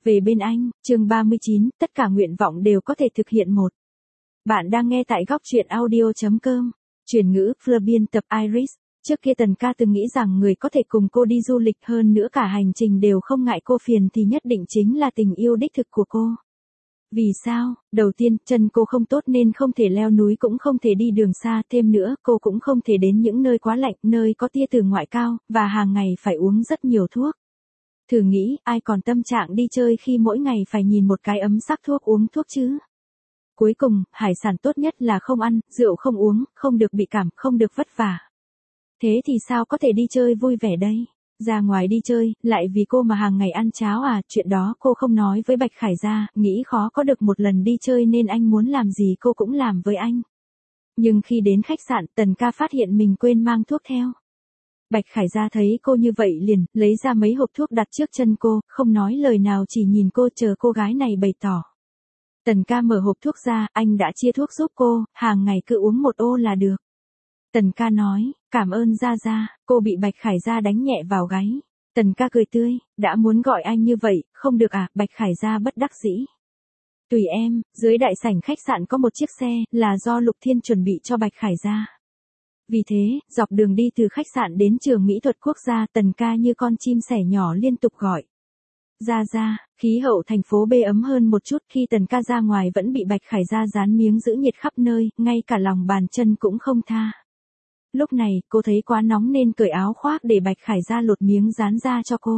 Về bên anh, chương 39, tất cả nguyện vọng đều có thể thực hiện một. Bạn đang nghe tại góc truyện audio.com. Chuyển ngữ, Fleur biên tập Iris. Trước kia Tần ca từng nghĩ rằng người có thể cùng cô đi du lịch hơn nữa cả hành trình đều không ngại cô phiền thì nhất định chính là tình yêu đích thực của cô. Vì sao? Đầu tiên, chân cô không tốt nên không thể leo núi cũng không thể đi đường xa, thêm nữa, cô cũng không thể đến những nơi quá lạnh, nơi có tia từ ngoại cao, và hàng ngày phải uống rất nhiều thuốc. Thử nghĩ, ai còn tâm trạng đi chơi khi mỗi ngày phải nhìn một cái ấm sắc thuốc uống thuốc chứ? Cuối cùng, hải sản tốt nhất là không ăn, rượu không uống, không được bị cảm, không được vất vả. Thế thì sao có thể đi chơi vui vẻ đây? Ra ngoài đi chơi, lại vì cô mà hàng ngày ăn cháo à, chuyện đó cô không nói với Bạch Khải Gia, nghĩ khó có được một lần đi chơi nên anh muốn làm gì cô cũng làm với anh. Nhưng khi đến khách sạn, Tần ca phát hiện mình quên mang thuốc theo. Bạch Khải Gia thấy cô như vậy liền, lấy ra mấy hộp thuốc đặt trước chân cô, không nói lời nào chỉ nhìn cô chờ cô gái này bày tỏ. Tần ca mở hộp thuốc ra, anh đã chia thuốc giúp cô, hàng ngày cứ uống một ô là được. Tần ca nói, cảm ơn Gia Gia, cô bị Bạch Khải Gia đánh nhẹ vào gáy. Tần ca cười tươi, đã muốn gọi anh như vậy, không được à, Bạch Khải Gia bất đắc dĩ. Tùy em, dưới đại sảnh khách sạn có một chiếc xe, là do Lục Thiên chuẩn bị cho Bạch Khải Gia. Vì thế, dọc đường đi từ khách sạn đến trường mỹ thuật quốc gia, Tần ca như con chim sẻ nhỏ liên tục gọi. Gia Gia, khí hậu thành phố B ấm hơn một chút, khi Tần ca ra ngoài vẫn bị Bạch Khải Gia dán miếng giữ nhiệt khắp nơi, ngay cả lòng bàn chân cũng không tha. Lúc này, cô thấy quá nóng nên cởi áo khoác để Bạch Khải Gia lột miếng dán ra cho cô.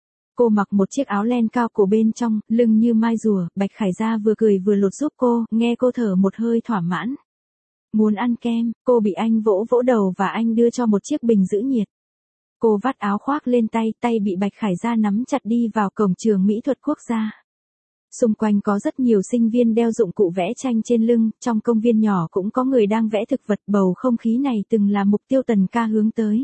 Cô mặc một chiếc áo len cao cổ bên trong, lưng như mai rùa, Bạch Khải Gia vừa cười vừa lột giúp cô, nghe cô thở một hơi thỏa mãn. Muốn ăn kem, cô bị anh vỗ vỗ đầu và anh đưa cho một chiếc bình giữ nhiệt. Cô vắt áo khoác lên tay, tay bị Bạch Khải Gia nắm chặt đi vào cổng trường mỹ thuật quốc gia. Xung quanh có rất nhiều sinh viên đeo dụng cụ vẽ tranh trên lưng, trong công viên nhỏ cũng có người đang vẽ thực vật, bầu không khí này từng là mục tiêu Tần ca hướng tới.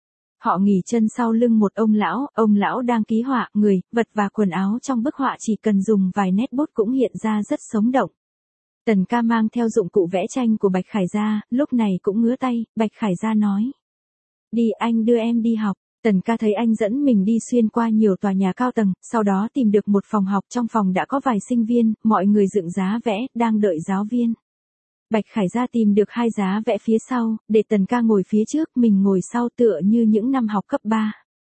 Họ nghỉ chân sau lưng một ông lão đang ký họa, người, vật và quần áo trong bức họa chỉ cần dùng vài nét bút cũng hiện ra rất sống động. Tần ca mang theo dụng cụ vẽ tranh của Bạch Khải Gia, lúc này cũng ngứa tay, Bạch Khải Gia nói. Đi anh đưa em đi học. Tần ca thấy anh dẫn mình đi xuyên qua nhiều tòa nhà cao tầng, sau đó tìm được một phòng học, trong phòng đã có vài sinh viên, mọi người dựng giá vẽ, đang đợi giáo viên. Bạch Khải Gia tìm được 2 giá vẽ phía sau, để Tần ca ngồi phía trước, mình ngồi sau tựa như những năm học cấp 3.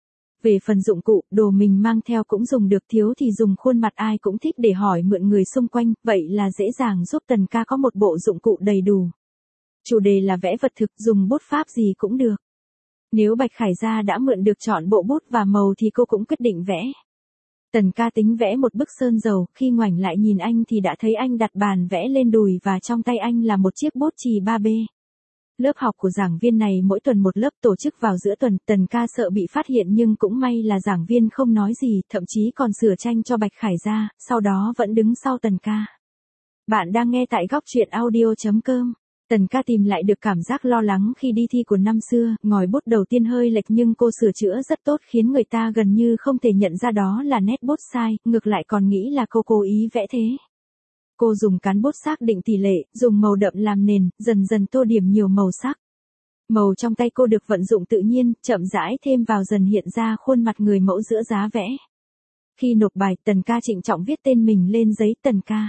Về phần dụng cụ, đồ mình mang theo cũng dùng được, thiếu thì dùng khuôn mặt ai cũng thích để hỏi mượn người xung quanh, vậy là dễ dàng giúp Tần ca có một bộ dụng cụ đầy đủ. Chủ đề là vẽ vật thực, dùng bút pháp gì cũng được. Nếu Bạch Khải Gia đã mượn được chọn bộ bút và màu thì cô cũng quyết định vẽ. Tần ca tính vẽ một bức sơn dầu, khi ngoảnh lại nhìn anh thì đã thấy anh đặt bàn vẽ lên đùi và trong tay anh là một chiếc bút chì 3B. Lớp học của giảng viên này mỗi tuần một lớp, tổ chức vào giữa tuần, Tần ca sợ bị phát hiện nhưng cũng may là giảng viên không nói gì, thậm chí còn sửa tranh cho Bạch Khải Gia, sau đó vẫn đứng sau Tần ca. Bạn đang nghe tại góc truyện audio.com. Tần ca tìm lại được cảm giác lo lắng khi đi thi của năm xưa, ngòi bút đầu tiên hơi lệch nhưng cô sửa chữa rất tốt khiến người ta gần như không thể nhận ra đó là nét bút sai, ngược lại còn nghĩ là cô cố ý vẽ thế. Cô dùng cán bút xác định tỷ lệ, dùng màu đậm làm nền, dần dần tô điểm nhiều màu sắc. Màu trong tay cô được vận dụng tự nhiên, chậm rãi thêm vào dần hiện ra khuôn mặt người mẫu giữa giá vẽ. Khi nộp bài, Tần ca trịnh trọng viết tên mình lên giấy Tần ca.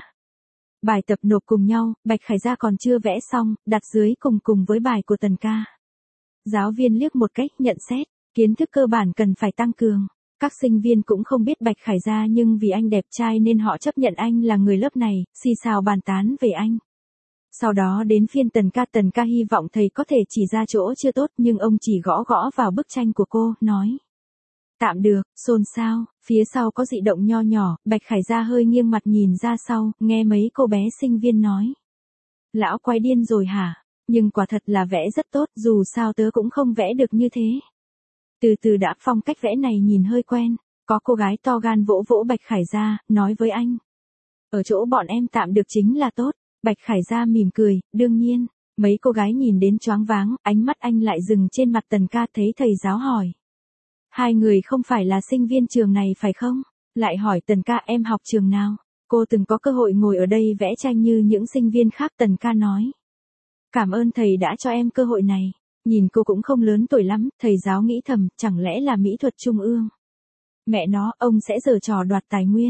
Bài tập nộp cùng nhau, Bạch Khải Gia còn chưa vẽ xong, đặt dưới cùng với bài của Tần ca. Giáo viên liếc một cách, nhận xét, kiến thức cơ bản cần phải tăng cường. Các sinh viên cũng không biết Bạch Khải Gia nhưng vì anh đẹp trai nên họ chấp nhận anh là người lớp này, xì xào bàn tán về anh. Sau đó đến phiên Tần ca hy vọng thầy có thể chỉ ra chỗ chưa tốt nhưng ông chỉ gõ vào bức tranh của cô, nói. Tạm được, xôn xao, phía sau có dị động nho nhỏ, Bạch Khải Gia hơi nghiêng mặt nhìn ra sau, nghe mấy cô bé sinh viên nói. Lão quái điên rồi hả? Nhưng quả thật là vẽ rất tốt, dù sao tớ cũng không vẽ được như thế. Từ từ đã, phong cách vẽ này nhìn hơi quen, có cô gái to gan vỗ vỗ Bạch Khải Gia, nói với anh. Ở chỗ bọn em tạm được chính là tốt, Bạch Khải Gia mỉm cười, đương nhiên, mấy cô gái nhìn đến choáng váng, ánh mắt anh lại dừng trên mặt Tần ca thấy thầy giáo hỏi. 2 người không phải là sinh viên trường này phải không? Lại hỏi Tần ca em học trường nào? Cô từng có cơ hội ngồi ở đây vẽ tranh như những sinh viên khác, Tần ca nói. Cảm ơn thầy đã cho em cơ hội này. Nhìn cô cũng không lớn tuổi lắm, thầy giáo nghĩ thầm, chẳng lẽ là mỹ thuật trung ương? Mẹ nó, ông sẽ giở trò đoạt tài nguyên.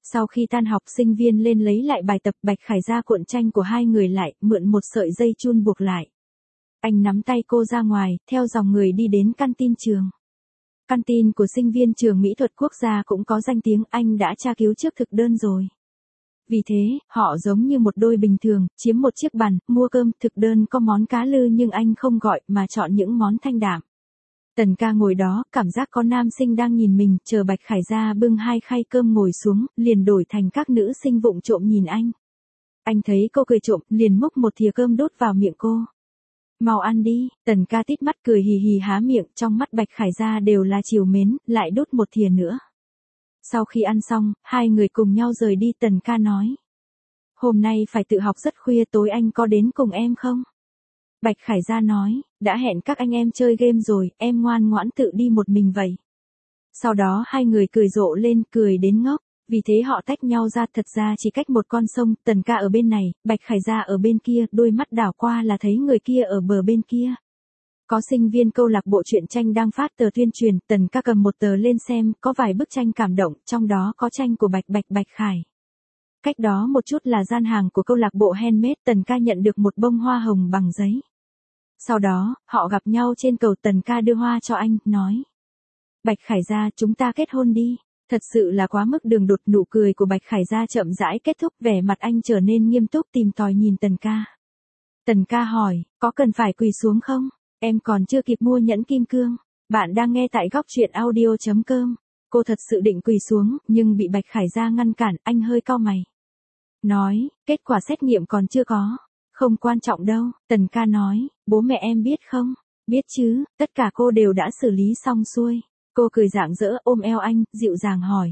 Sau khi tan học sinh viên lên lấy lại bài tập, Bạch Khải ra cuộn tranh của hai người lại, mượn một sợi dây chun buộc lại. Anh nắm tay cô ra ngoài, theo dòng người đi đến canteen trường. Canteen của sinh viên trường Mỹ thuật quốc gia cũng có danh tiếng, anh đã tra cứu trước thực đơn rồi. Vì thế, họ giống như một đôi bình thường, chiếm một chiếc bàn, mua cơm, thực đơn có món cá lư nhưng anh không gọi mà chọn những món thanh đạm. Tần ca ngồi đó, cảm giác có nam sinh đang nhìn mình, chờ Bạch Khải ra bưng hai khay cơm ngồi xuống, liền đổi thành các nữ sinh vụng trộm nhìn anh. Anh thấy cô cười trộm, liền múc một thìa cơm đút vào miệng cô. Mau ăn đi, Tần ca tít mắt cười hì hì há miệng, trong mắt Bạch Khải ra đều là trìu mến, lại đút một thìa nữa. Sau khi ăn xong, hai người cùng nhau rời đi. Tần ca nói. Hôm nay phải tự học rất khuya, tối anh có đến cùng em không? Bạch Khải ra nói, đã hẹn các anh em chơi game rồi, em ngoan ngoãn tự đi một mình vậy. Sau đó hai người cười rộ lên, cười đến ngốc, vì thế họ tách nhau ra, thật ra chỉ cách một con sông, Tần ca ở bên này, Bạch Khải ra ở bên kia, đôi mắt đảo qua là thấy người kia ở bờ bên kia. Có sinh viên câu lạc bộ truyện tranh đang phát tờ tuyên truyền, Tần ca cầm một tờ lên xem, có vài bức tranh cảm động, trong đó có tranh của Bạch Khải. Cách đó một chút là gian hàng của câu lạc bộ handmade, Tần ca nhận được một bông hoa hồng bằng giấy. Sau đó, họ gặp nhau trên cầu, Tần ca đưa hoa cho anh, nói. Bạch Khải ra, chúng ta kết hôn đi. Thật sự là quá mức đường đột, nụ cười của Bạch Khải ra chậm rãi kết thúc, vẻ mặt anh trở nên nghiêm túc tìm tòi nhìn Tần ca. Tần ca hỏi, có cần phải quỳ xuống không? Em còn chưa kịp mua nhẫn kim cương. Bạn đang nghe tại góc truyện audio.com. Cô thật sự định quỳ xuống, nhưng bị Bạch Khải ra ngăn cản, anh hơi cau mày. Nói, kết quả xét nghiệm còn chưa có. Không quan trọng đâu, Tần ca nói, bố mẹ em biết không? Biết chứ, tất cả cô đều đã xử lý xong xuôi. Cô cười rạng rỡ ôm eo anh, dịu dàng hỏi.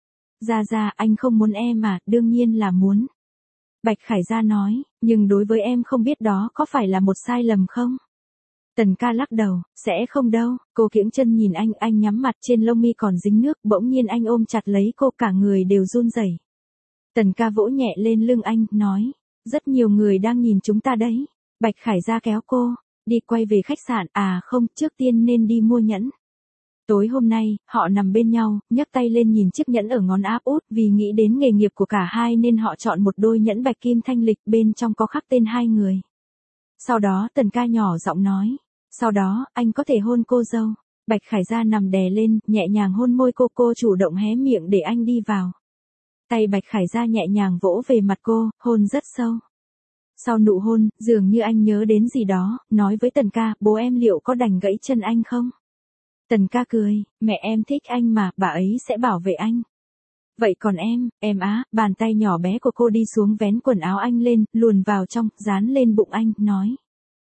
Ra, anh không muốn em à, đương nhiên là muốn. Bạch Khải ra nói, nhưng đối với em không biết đó có phải là một sai lầm không? Tần ca lắc đầu, sẽ không đâu, cô kiễng chân nhìn anh nhắm mặt, trên lông mi còn dính nước, bỗng nhiên anh ôm chặt lấy cô, cả người đều run rẩy. Tần ca vỗ nhẹ lên lưng anh, nói, rất nhiều người đang nhìn chúng ta đấy. Bạch Khải ra kéo cô, đi quay về khách sạn, à không, trước tiên nên đi mua nhẫn. Tối hôm nay, họ nằm bên nhau, nhấc tay lên nhìn chiếc nhẫn ở ngón áp út, vì nghĩ đến nghề nghiệp của cả hai nên họ chọn một đôi nhẫn bạch kim thanh lịch, bên trong có khắc tên hai người. Sau đó Tần ca nhỏ giọng nói, sau đó, anh có thể hôn cô dâu. Bạch Khải ra nằm đè lên, nhẹ nhàng hôn môi cô chủ động hé miệng để anh đi vào. Tay Bạch Khải ra nhẹ nhàng vỗ về mặt cô, hôn rất sâu. Sau nụ hôn, dường như anh nhớ đến gì đó, nói với Tần ca, bố em liệu có đành gãy chân anh không? Tần ca cười, mẹ em thích anh mà, bà ấy sẽ bảo vệ anh. Vậy còn em á, bàn tay nhỏ bé của cô đi xuống vén quần áo anh lên, luồn vào trong, dán lên bụng anh, nói.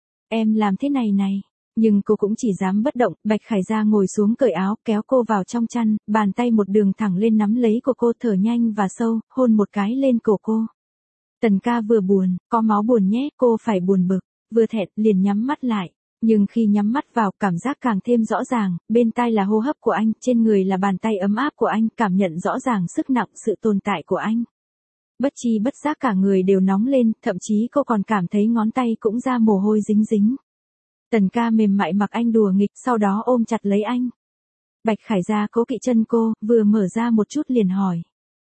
Em làm thế này. Nhưng cô cũng chỉ dám bất động, Bạch Khải ra ngồi xuống cởi áo, kéo cô vào trong chăn, bàn tay một đường thẳng lên nắm lấy của cô, thở nhanh và sâu, hôn một cái lên cổ cô. Tần ca vừa buồn, có máu buồn nhé, cô phải buồn bực, vừa thẹn, liền nhắm mắt lại. Nhưng khi nhắm mắt vào, cảm giác càng thêm rõ ràng, bên tai là hô hấp của anh, trên người là bàn tay ấm áp của anh, cảm nhận rõ ràng sức nặng, sự tồn tại của anh. Bất chi bất giác cả người đều nóng lên, thậm chí cô còn cảm thấy ngón tay cũng ra mồ hôi dính. Tần ca mềm mại mặc anh đùa nghịch, sau đó ôm chặt lấy anh. Bạch Khải ra cố kỵ chân cô, vừa mở ra một chút liền hỏi.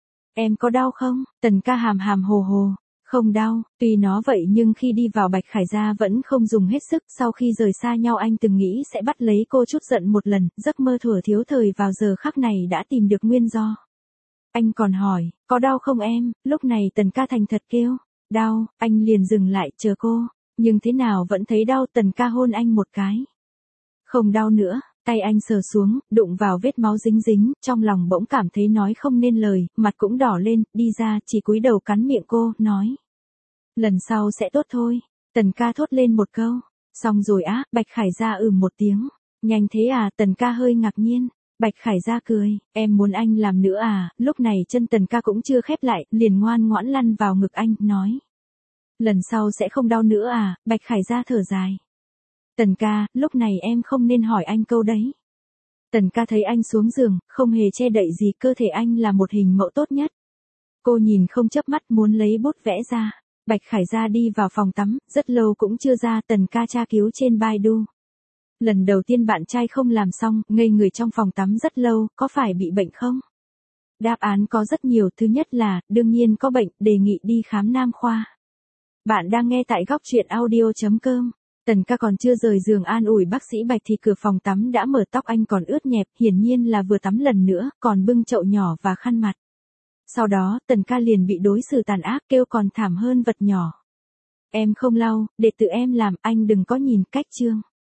Em có đau không? Tần ca hàm hồ. Không đau, tuy nó vậy nhưng khi đi vào Bạch Khải ra vẫn không dùng hết sức, sau khi rời xa nhau anh từng nghĩ sẽ bắt lấy cô chút giận một lần, giấc mơ thuở thiếu thời vào giờ khắc này đã tìm được nguyên do. Anh còn hỏi, có đau không em? Lúc này Tần ca thành thật kêu, đau, anh liền dừng lại chờ cô, nhưng thế nào vẫn thấy đau. Tần ca hôn anh một cái. Không đau nữa, tay anh sờ xuống, đụng vào vết máu dính, trong lòng bỗng cảm thấy nói không nên lời, mặt cũng đỏ lên, đi ra, chỉ cúi đầu cắn miệng cô, nói. Lần sau sẽ tốt thôi. Tần ca thốt lên một câu, xong rồi á, Bạch Khải ra một tiếng, nhanh thế à? Tần ca hơi ngạc nhiên. Bạch Khải ra cười, em muốn anh làm nữa à? Lúc này chân Tần ca cũng chưa khép lại, liền ngoan ngoãn lăn vào ngực anh, nói. Lần sau sẽ không đau nữa à? Bạch Khải ra thở dài. Tần ca, lúc này em không nên hỏi anh câu đấy. Tần ca thấy anh xuống giường, không hề che đậy gì, cơ thể anh là một hình mẫu tốt nhất. Cô nhìn không chớp mắt muốn lấy bút vẽ ra. Bạch Khải ra đi vào phòng tắm, rất lâu cũng chưa ra. Tần ca tra cứu trên Baidu. Lần đầu tiên bạn trai không làm xong, ngây người trong phòng tắm rất lâu, có phải bị bệnh không? Đáp án có rất nhiều, thứ nhất là, đương nhiên có bệnh, đề nghị đi khám nam khoa. Bạn đang nghe tại góc chuyện audio.com. Tần ca còn chưa rời giường an ủi bác sĩ Bạch thì cửa phòng tắm đã mở, tóc anh còn ướt nhẹp, hiển nhiên là vừa tắm lần nữa, còn bưng chậu nhỏ và khăn mặt. Sau đó, Tần ca liền bị đối xử tàn ác, kêu còn thảm hơn vật nhỏ. Em không lau, để tự em làm, anh đừng có nhìn, cách chương.